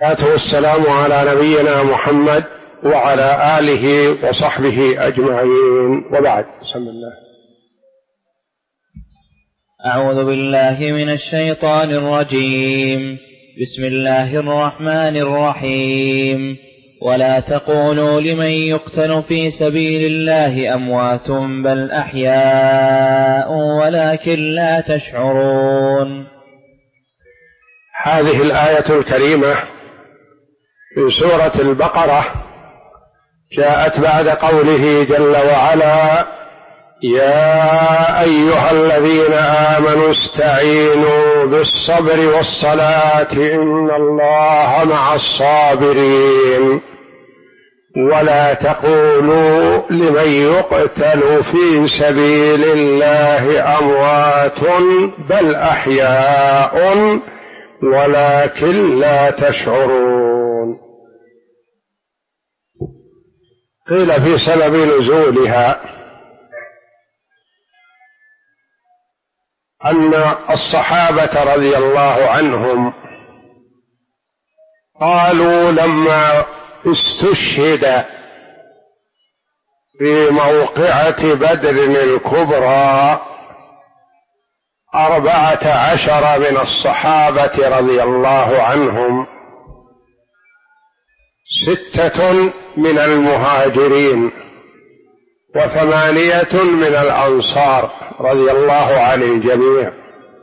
والسلام على نبينا محمد وعلى آله وصحبه أجمعين، وبعد. بسم الله. أعوذ بالله من الشيطان الرجيم. بسم الله الرحمن الرحيم. ولا تقولوا لمن يقتل في سبيل الله أموات بل أحياء ولكن لا تشعرون. هذه الآية الكريمة في سورة البقرة جاءت بعد قوله جل وعلا: يا أيها الذين آمنوا استعينوا بالصبر والصلاة إن الله مع الصابرين ولا تقولوا لمن يقتل في سبيل الله أموات بل أحياء ولكن لا تشعرون. قيل في سبب نزولها أن الصحابة رضي الله عنهم قالوا لما استشهد في موقعة بدر الكبرى 14 من الصحابة رضي الله عنهم، 6 من المهاجرين و8 من الأنصار رضي الله عن الجميع.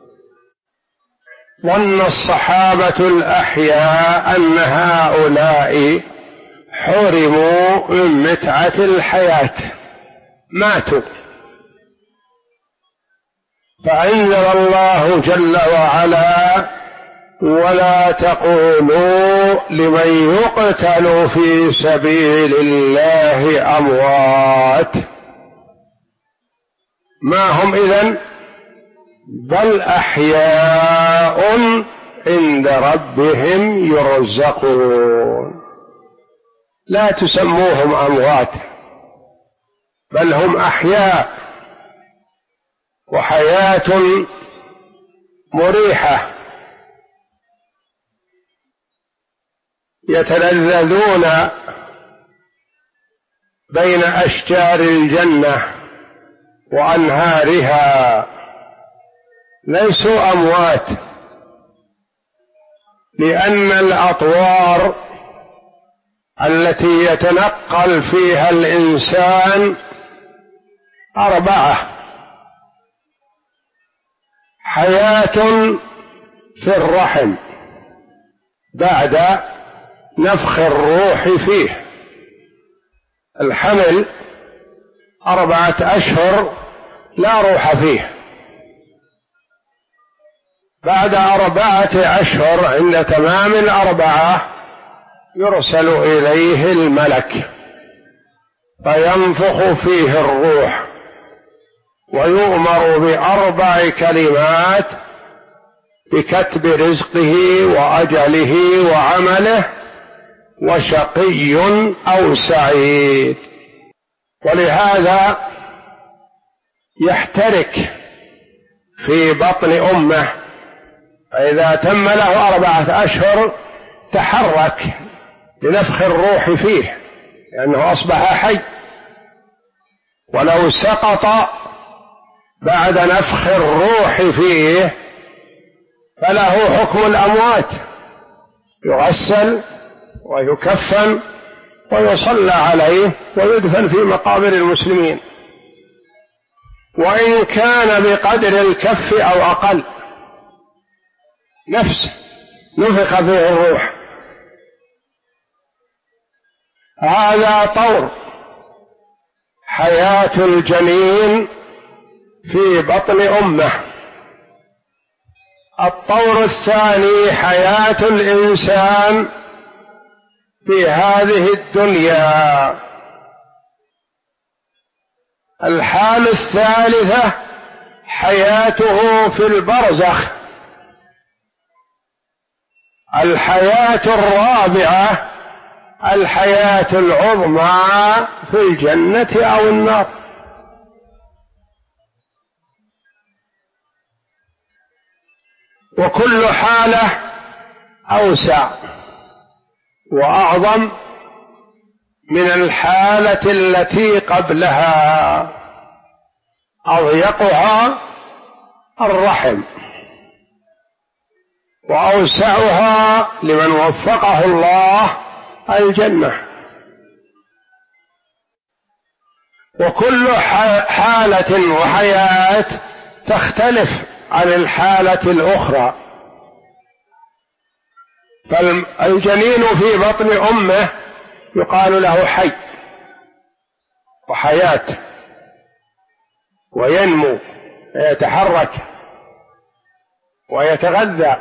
ظن الصحابة الأحياء أن هؤلاء حرموا من متعة الحياة، ماتوا، فأنزل الله جل وعلا: ولا تقولوا لمن يقتل في سبيل الله أموات، ما هم إذن بل أحياء عند ربهم يرزقون. لا تسموهم أموات بل هم أحياء، وحياة مريحة يتلذذون بين أشجار الجنة وأنهارها، ليسوا أموات، لأن الأطوار التي يتنقل فيها الإنسان 4: حياة في الرحم بعد نفخ الروح فيه، الحمل 4 أشهر لا روح فيه، بعد 4 أشهر عند تمام 4 يرسل إليه الملك فينفخ فيه الروح ويؤمر ب4 كلمات بكتب رزقه وأجله وعمله وشقي أو سعيد. ولهذا يحترك في بطن أمه، فإذا تم له 4 أشهر تحرك لنفخ الروح فيه لأنه أصبح حي، ولو سقط بعد نفخ الروح فيه فله حكم الأموات، يغسل ويكفن ويصلى عليه ويدفن في مقابر المسلمين، وإن كان بقدر الكف أو أقل، نفخ فيه الروح. هذا طور حياة الجنين في بطن أمه. الطور الثاني حياة الإنسان في هذه الدنيا. الحال الثالثة حياته في البرزخ. الحياة الرابعة الحياة العظمى في الجنة أو النار. وكل حالة أوسع وأعظم من الحالة التي قبلها، أضيقها الرحم وأوسعها لمن وفقه الله الجنة. وكل حالة وحياة تختلف عن الحالة الأخرى. فالجنين في بطن أمه يقال له حي وحياة، وينمو ويتحرك ويتغذى،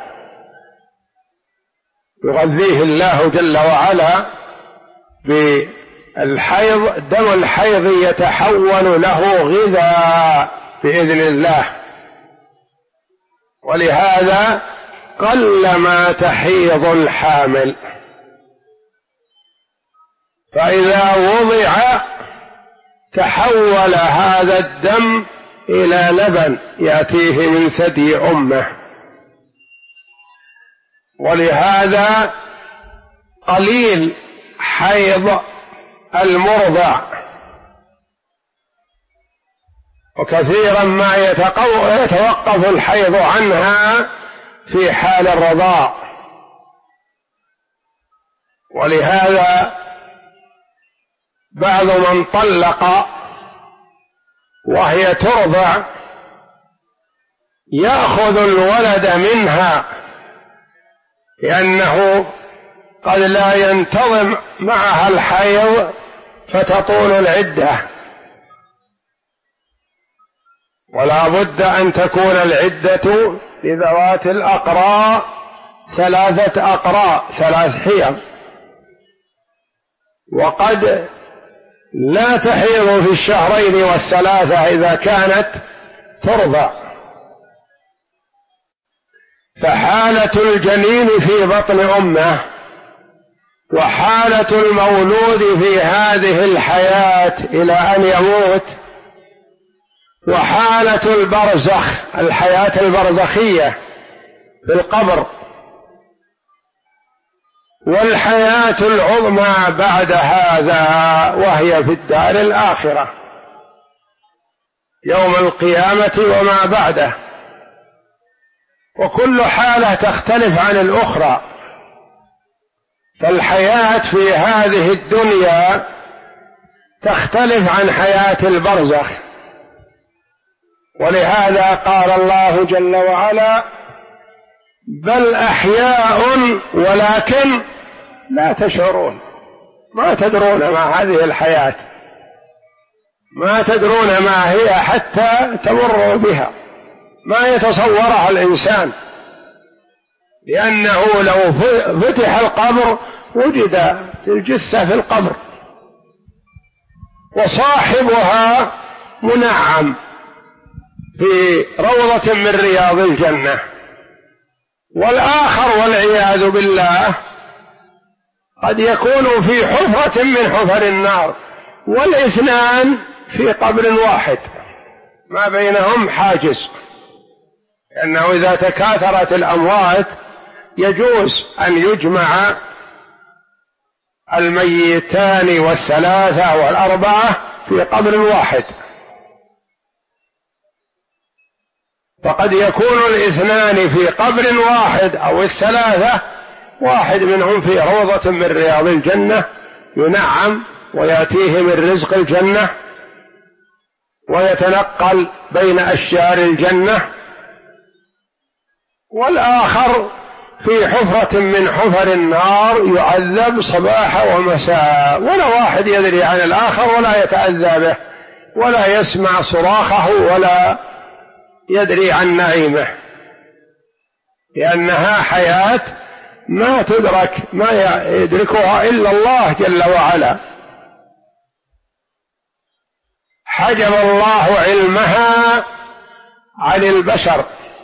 يغذيه الله جل وعلا بالحيض. دم الحيض يتحول له غذاء بإذن الله، ولهذا قلما تحيض الحامل، فإذا وضع تحول هذا الدم إلى لبن يأتيه من ثدي أمه. ولهذا قليل حيض المرضع، وكثيرا ما يتوقف الحيض عنها في حال الرضاع. ولهذا بعض من طلق وهي ترضع يأخذ الولد منها، لأنه قد لا ينتظم معها الحيض فتطول العدة، ولا بد أن تكون العدة لذوات الأقراء 3 أقراء 3 حيض، وقد لا تحيض في الشهرين والثلاثة إذا كانت ترضع. فحالة الجنين في بطن أمه وحالة المولود في هذه الحياة إلى أن يموت، وحالة البرزخ الحياة البرزخية في القبر، والحياة العظمى بعد هذا وهي في الدار الآخرة يوم القيامة وما بعده. وكل حالة تختلف عن الأخرى، فالحياة في هذه الدنيا تختلف عن حياة البرزخ. ولهذا قال الله جل وعلا: بل أحياء ولكن لا تشعرون. ما تدرون ما هذه الحياة، ما تدرون ما هي حتى تمروا بها، ما يتصورها الإنسان، لأنه لو فتح القبر وجد الجثة في القبر، وصاحبها منعم في روضة من رياض الجنة، والآخر والعياذ بالله قد يكون في حفرة من حفر النار، والاثنان في قبر واحد ما بينهم حاجز، لأنه إذا تكاثرت الأموات يجوز أن يجمع الميتان والثلاثة والأربعة في قبر واحد، فقد يكون الاثنان في قبر واحد أو الثلاثة، واحد منهم في روضة من رياض الجنة ينعم ويأتيه من رزق الجنة ويتنقل بين أشجار الجنة، والآخر في حفرة من حفر النار يعذب صباح ومساء، ولا واحد يدري عن الآخر ولا يتأذى به ولا يسمع صراخه ولا يدري عن نعيمه، لأنها حياة ما تدرك، ما يدركها إلا الله جل وعلا. حجب الله علمها عن البشر.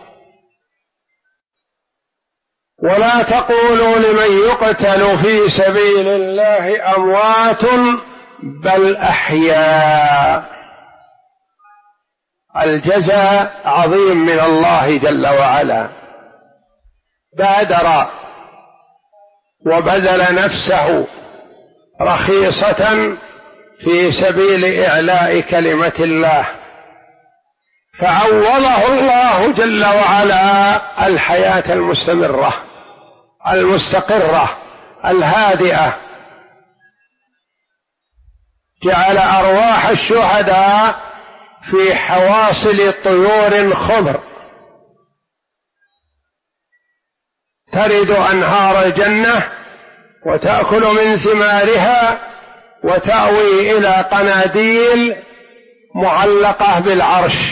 ولا تقولوا لمن يقتل في سبيل الله أموات بل أحياء. الجزاء عظيم من الله جل وعلا. بادر وبذل نفسه رخيصة في سبيل إعلاء كلمة الله، فعوضه الله جل وعلا الحياة المستمرة المستقرة الهادئة، جعل أرواح الشهداء في حواصل طيور خضر ترد أنهار الجنة وتأكل من ثمارها وتأوي إلى قناديل معلقة بالعرش.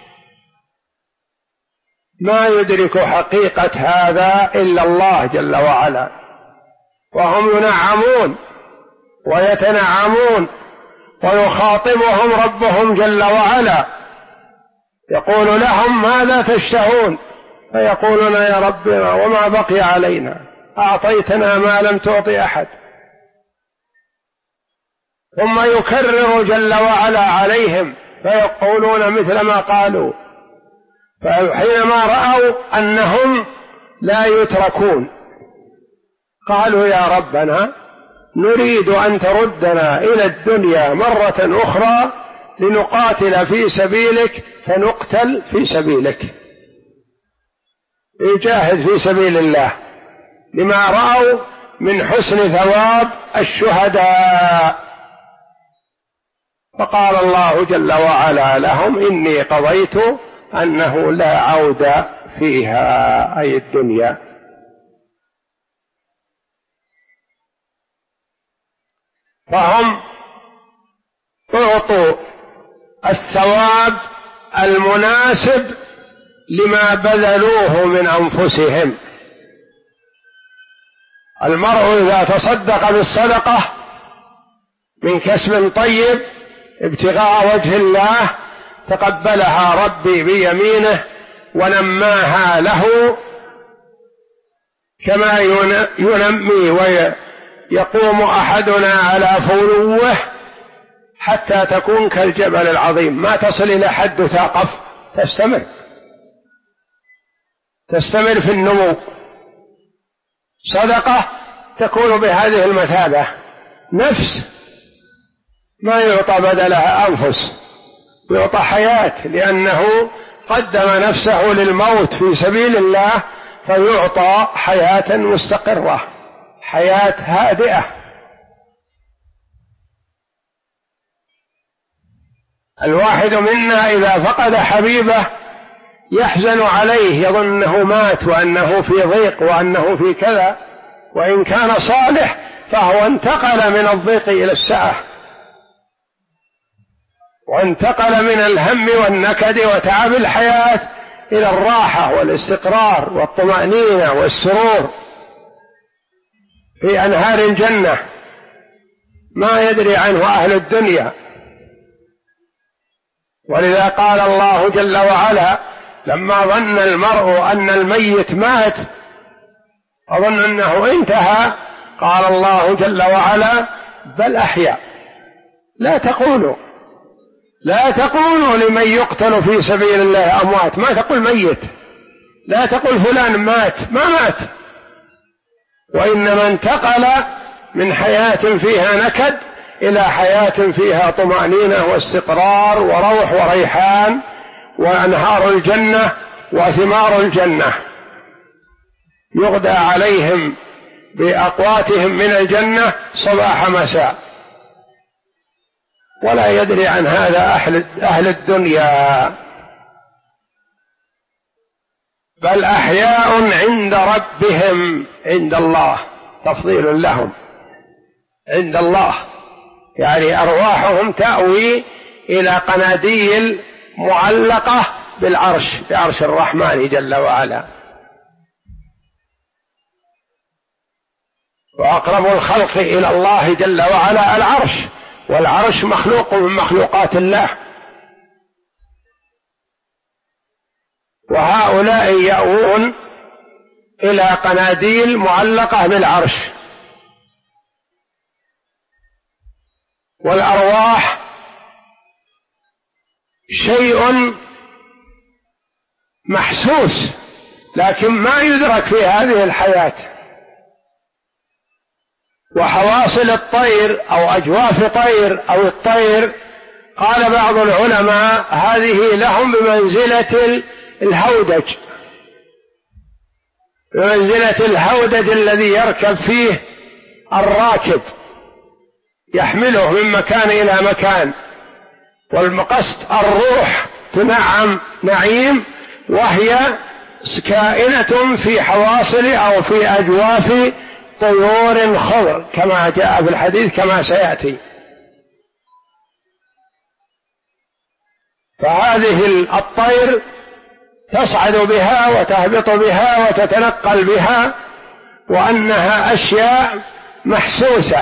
ما يدرك حقيقة هذا إلا الله جل وعلا، وهم ينعمون ويتنعمون، ويخاطبهم ربهم جل وعلا يقول لهم ماذا تشتهون؟ فيقولون يا ربنا وما بقي علينا، أعطيتنا ما لم تعط أحد. ثم يكرر جل وعلا عليهم فيقولون مثل ما قالوا، فحينما رأوا أنهم لا يتركون قالوا يا ربنا نريد أن تردنا إلى الدنيا مرة أخرى لنقاتل في سبيلك فنقتل في سبيلك، يجاهد في سبيل الله، لما رأوا من حسن ثواب الشهداء. فقال الله جل وعلا لهم إني قضيت أنه لا عود فيها، أي الدنيا. فهم أعطوا الثواب المناسب لما بذلوه من أنفسهم. المرء إذا تصدق بالصدقة من كسب طيب ابتغاء وجه الله تقبلها ربي بيمينه ونماها له كما ينمي ويقوم أحدنا على فلوه حتى تكون كالجبل العظيم، ما تصل إلى حد توقف، تستمر في النمو. صدقة تكون بهذه المثابة، نفس ما يعطى بدلها أنفس، يعطى حياة، لأنه قدم نفسه للموت في سبيل الله فيعطى حياة مستقرة، حياة هادئة. الواحد منا إذا فقد حبيبه يحزن عليه، يظن أنه مات وأنه في ضيق وأنه في كذا، وإن كان صالح فهو انتقل من الضيق إلى السعة، وانتقل من الهم والنكد وتعب الحياة إلى الراحة والاستقرار والطمأنينة والسرور في أنهار الجنة ما يدري عنه أهل الدنيا. ولذا قال الله جل وعلا لما ظن المرء أن الميت مات أظن أنه انتهى، قال الله جل وعلا بل أحيا. لا تقولوا لمن يقتل في سبيل الله أموات، ما تقول ميت، لا تقول فلان مات، ما مات، وإنما انتقل من حياة فيها نكد إلى حياة فيها طمأنينة واستقرار وروح وريحان وأنهار الجنة وثمار الجنة، يغدى عليهم بأقواتهم من الجنة صباح مساء، ولا يدري عن هذا أهل الدنيا. بل أحياء عند ربهم، عند الله، تفضيل لهم عند الله، يعني أرواحهم تأوي إلى قناديل معلقة بالعرش، بعرش الرحمن جل وعلا. وأقرب الخلق إلى الله جل وعلا العرش، والعرش مخلوق من مخلوقات الله، وهؤلاء يأوون إلى قناديل معلقة بالعرش. والأرواح شيء محسوس لكن ما يدرك في هذه الحياة، وحواصل الطير أو أجواف طير أو الطير، قال بعض العلماء هذه لهم بمنزلة الهودج، بمنزلة الهودج الذي يركب فيه الراكب يحمله من مكان إلى مكان. والمقصد الروح تنعم نعيم، وهي كائنة في حواصل أو في أجواف طيور خضر كما جاء في الحديث كما سيأتي. فهذه الطير تصعد بها وتهبط بها وتتنقل بها، وأنها أشياء محسوسة.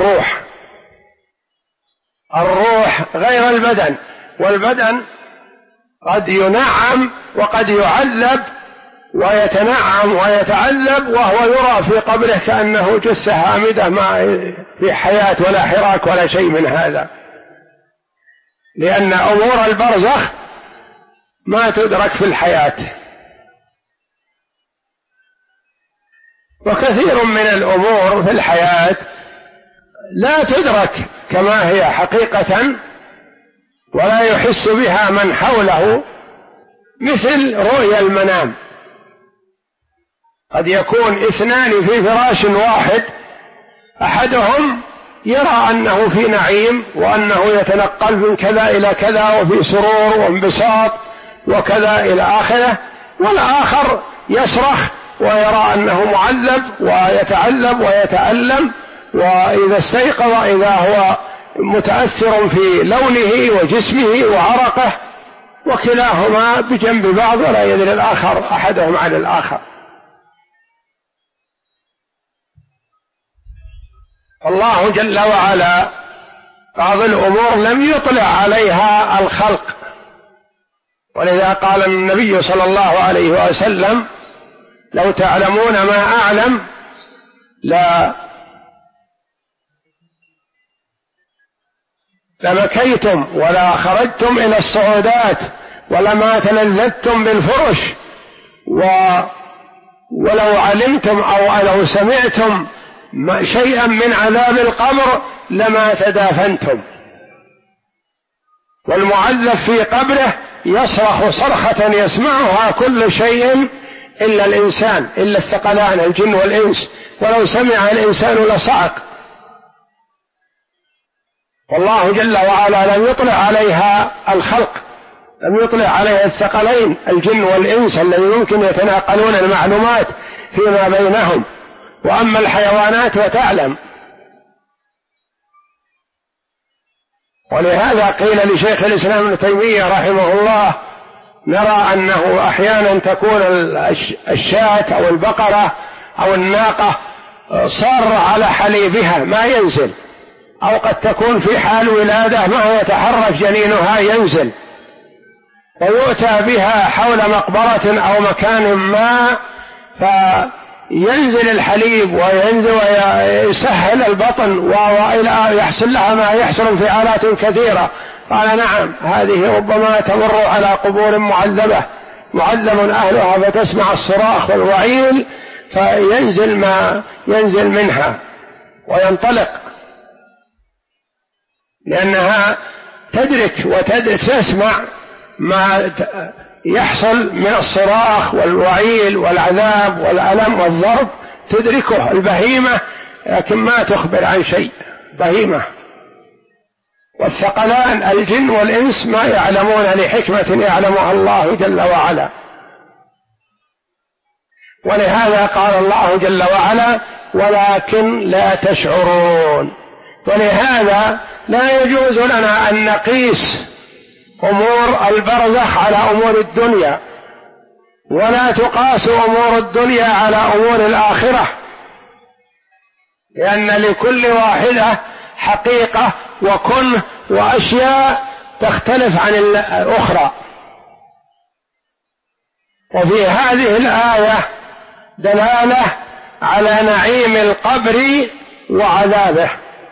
الروح غير البدن، والبدن قد ينعم وقد يعذب، ويتنعم ويتعذب وهو يرى في قبره كأنه جثة هامدة ما في حياة ولا حراك ولا شيء من هذا، لأن أمور البرزخ ما تدرك في الحياة. وكثير من الأمور في الحياة لا تدرك كما هي حقيقة، ولا يحس بها من حوله، مثل رؤيا المنام. قد يكون اثنان في فراش واحد، أحدهم يرى أنه في نعيم وأنه يتنقل من كذا إلى كذا وفي سرور وانبساط وكذا إلى آخره، والآخر يصرخ ويرى أنه معذب ويتعذب ويتألم، وإذا استيقظ إذا هو متأثر في لونه وجسمه وعرقه، وكلاهما بجنب بعض ولا يدري الآخر أحدهم عن الآخر. الله جل وعلا بعض الأمور لم يطلع عليها الخلق، ولذا قال النبي صلى الله عليه وسلم: لو تعلمون ما أعلم لبكيتم ولا خرجتم إلى الصعودات ولما تلذذتم بالفرش، ولو علمتم أو لو سمعتم شيئا من عذاب القبر لما تدافنتم. والمعذب في قبره يصرخ صرخة يسمعها كل شيء إلا الإنسان، إلا الثقلان الجن والإنس، ولو سمع الإنسان لصعق. والله جل وعلا لم يطلع عليها الخلق، لم يطلع عليها الثقلين الجن والإنس الذي يمكن يتناقلون المعلومات فيما بينهم، وأما الحيوانات فتعلم. ولهذا قيل لشيخ الإسلام ابن تيمية رحمه الله: نرى أنه أحيانا تكون الشاة أو البقرة أو الناقة صار على حليبها ما ينزل، أو قد تكون في حال ولادة ما يتحرك جنينها ينزل، ويؤتى بها حول مقبرة أو مكان ما فينزل الحليب وينزل ويسهل البطن ويحصل لها ما يحصل في آلات كثيرة. قال: نعم، هذه ربما تمر على قبور معذب أهلها فتسمع الصراخ والوعيل فينزل ما ينزل منها وينطلق، لأنها تدرك وتسمع ما يحصل من الصراخ والوعيل والعذاب والألم والضرب، تدركه البهيمة، لكن ما تخبر عن شيء بهيمة. والثقلان الجن والإنس ما يعلمون لحكمة يعلمها الله جل وعلا. ولهذا قال الله جل وعلا: ولكن لا تشعرون. ولهذا لا يجوز لنا أن نقيس أمور البرزخ على أمور الدنيا، ولا تقاس أمور الدنيا على أمور الآخرة، لأن لكل واحدة حقيقة وكنه وأشياء تختلف عن الأخرى. وفي هذه الآية دلالة على نعيم القبر وعذابه،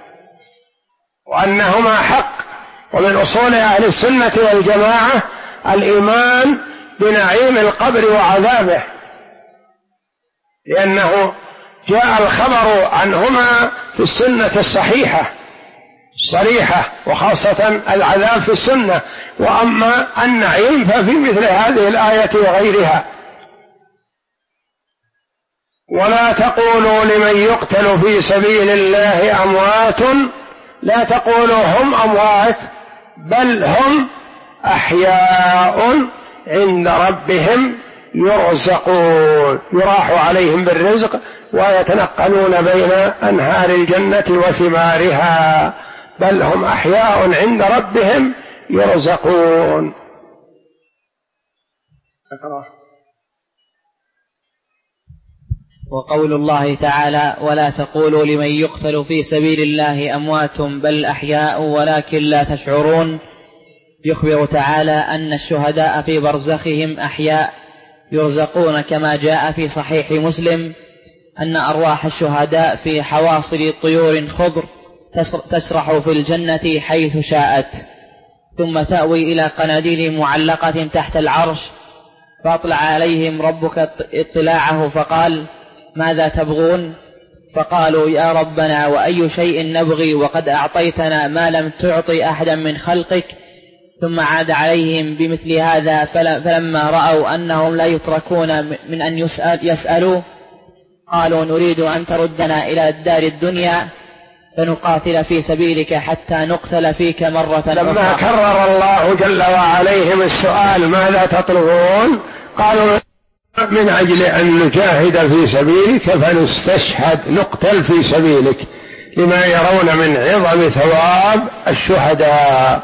وأنهما حق. ومن أصول أهل السنة والجماعة الإيمان بنعيم القبر وعذابه، لأنه جاء الخبر عنهما في السنة الصحيحة الصريحة، وخاصة العذاب في السنة، وأما النعيم ففي مثل هذه الآية وغيرها. ولا تقولوا لمن يقتل في سبيل الله أموات، لا تقولوا هم أموات، بل هم أحياء عند ربهم يرزقون، يراح عليهم بالرزق ويتنقلون بين أنهار الجنة وثمارها، بل هم أحياء عند ربهم يرزقون. وقول الله تعالى: ولا تقولوا لمن يقتل في سبيل الله أموات بل أحياء ولكن لا تشعرون، يخبر تعالى أن الشهداء في برزخهم أحياء يرزقون، كما جاء في صحيح مسلم أن أرواح الشهداء في حواصل طيور خضر تسرح في الجنة حيث شاءت، ثم تأوي إلى قناديل معلقة تحت العرش، فأطلع عليهم ربك اطلاعه فقال: ماذا تبغون؟ فقالوا: يا ربنا وأي شيء نبغي وقد أعطيتنا ما لم تعطي أحدا من خلقك. ثم عاد عليهم بمثل هذا، فلما رأوا أنهم لا يتركون من أن يسألوا قالوا: نريد أن تردنا إلى الدار الدنيا فنقاتل في سبيلك حتى نقتل فيك مرة أخرى. لما كرر الله جل وعليهم السؤال ماذا تطلبون، قالوا: من أجل أن نجاهد في سبيلك فنستشهد، نقتل في سبيلك، لما يرون من عظم ثواب الشهداء.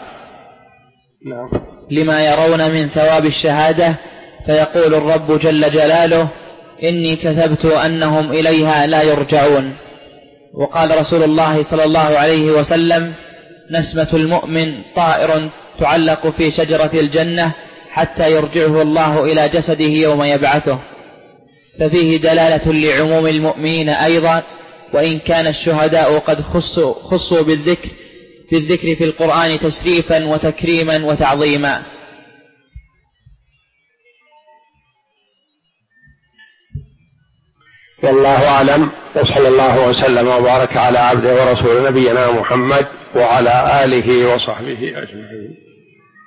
لما يرون من ثواب الشهادة. فيقول الرب جل جلاله: إني كتبت أنهم إليها لا يرجعون. وقال رسول الله صلى الله عليه وسلم: نسمة المؤمن طائر تعلق في شجرة الجنة حتى يرجعه الله إلى جسده يوم يبعثه. ففيه دلالة لعموم المؤمنين أيضا، وإن كان الشهداء قد خصوا بالذكر في القرآن تشريفا وتكريما وتعظيما. والله أعلم، وصلى الله وسلم وبارك على عبده ورسول نبينا محمد وعلى آله وصحبه أجمعين.